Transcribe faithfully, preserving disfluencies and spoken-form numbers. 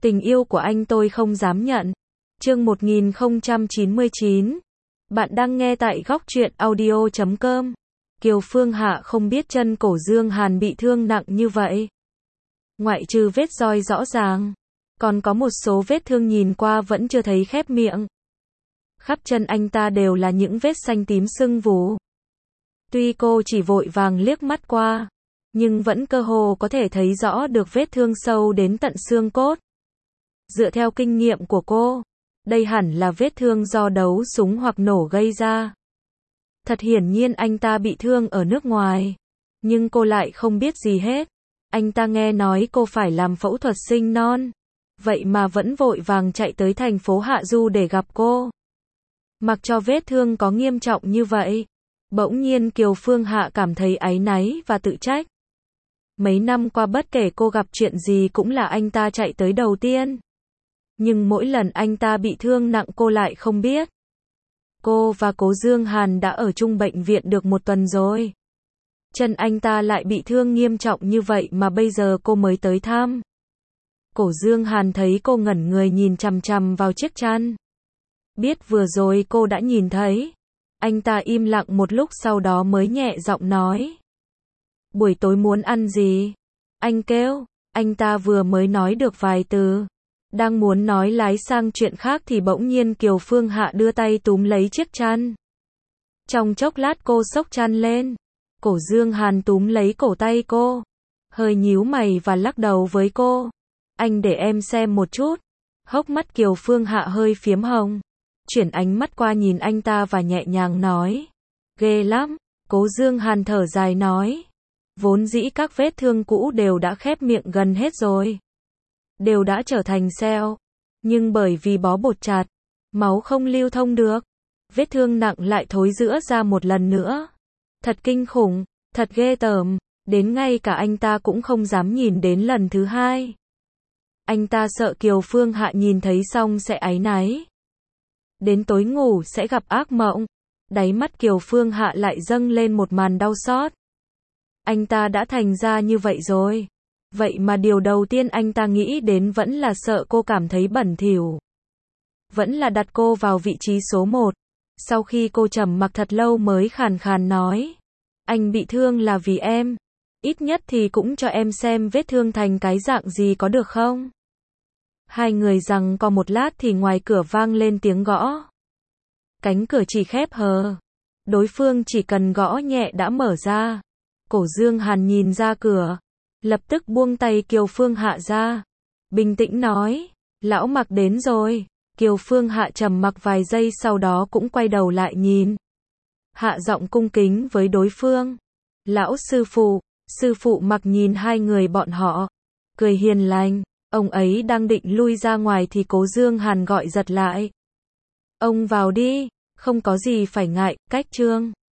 Tình yêu của anh tôi không dám nhận. Chương một nghìn không trăm chín mươi chín. Bạn đang nghe tại góc truyện audio chấm com. Kiều Phương Hạ không biết chân cổ Dương Hàn bị thương nặng như vậy. Ngoại trừ vết roi rõ ràng, còn có một số vết thương nhìn qua vẫn chưa thấy khép miệng. Khắp chân anh ta đều là những vết xanh tím sưng vù. Tuy cô chỉ vội vàng liếc mắt qua, nhưng vẫn cơ hồ có thể thấy rõ được vết thương sâu đến tận xương cốt. Dựa theo kinh nghiệm của cô, đây hẳn là vết thương do đấu súng hoặc nổ gây ra. Thật hiển nhiên anh ta bị thương ở nước ngoài, nhưng cô lại không biết gì hết. Anh ta nghe nói cô phải làm phẫu thuật sinh non, vậy mà vẫn vội vàng chạy tới thành phố Hạ Du để gặp cô. Mặc cho vết thương có nghiêm trọng như vậy, bỗng nhiên Kiều Phương Hạ cảm thấy áy náy và tự trách. Mấy năm qua bất kể cô gặp chuyện gì cũng là anh ta chạy tới đầu tiên. Nhưng mỗi lần anh ta bị thương nặng cô lại không biết. Cô và Cố Dương Hàn đã ở chung bệnh viện được một tuần rồi. Chân anh ta lại bị thương nghiêm trọng như vậy mà bây giờ cô mới tới thăm. Cố Dương Hàn thấy cô ngẩn người nhìn chằm chằm vào chiếc chăn. Biết vừa rồi cô đã nhìn thấy. Anh ta im lặng một lúc sau đó mới nhẹ giọng nói. Buổi tối muốn ăn gì? Anh kêu. Anh ta vừa mới nói được vài từ, đang muốn nói lái sang chuyện khác thì bỗng nhiên Kiều Phương Hạ đưa tay túm lấy chiếc chăn. Trong chốc lát cô xốc chăn lên. Cố Dương Hàn túm lấy cổ tay cô, hơi nhíu mày và lắc đầu với cô. Anh để em xem một chút. Hốc mắt Kiều Phương Hạ hơi phiếm hồng, chuyển ánh mắt qua nhìn anh ta và nhẹ nhàng nói. Ghê lắm. Cố Dương Hàn thở dài nói. Vốn dĩ các vết thương cũ đều đã khép miệng gần hết rồi, đều đã trở thành sẹo, nhưng bởi vì bó bột chặt, máu không lưu thông được, vết thương nặng lại thối rữa ra một lần nữa. Thật kinh khủng, thật ghê tởm, đến ngay cả anh ta cũng không dám nhìn đến lần thứ hai. Anh ta sợ Kiều Phương Hạ nhìn thấy xong sẽ áy náy, đến tối ngủ sẽ gặp ác mộng. Đáy mắt Kiều Phương Hạ lại dâng lên một màn đau xót. Anh ta đã thành ra như vậy rồi, vậy mà điều đầu tiên anh ta nghĩ đến vẫn là sợ cô cảm thấy bẩn thỉu. Vẫn là đặt cô vào vị trí số một. Sau khi cô trầm mặc thật lâu mới khàn khàn nói. Anh bị thương là vì em. Ít nhất thì cũng cho em xem vết thương thành cái dạng gì có được không? Hai người giằng co một lát thì ngoài cửa vang lên tiếng gõ. Cánh cửa chỉ khép hờ. Đối phương chỉ cần gõ nhẹ đã mở ra. Cố Dương Hàn nhìn ra cửa, lập tức buông tay Kiều Phương Hạ ra, bình tĩnh nói, lão Mặc đến rồi. Kiều Phương Hạ trầm mặc vài giây sau đó cũng quay đầu lại nhìn, hạ giọng cung kính với đối phương. Lão sư phụ. Sư phụ Mặc nhìn hai người bọn họ, cười hiền lành. Ông ấy đang định lui ra ngoài thì Cố Dương Hàn gọi giật lại. Ông vào đi, không có gì phải ngại. Cách chương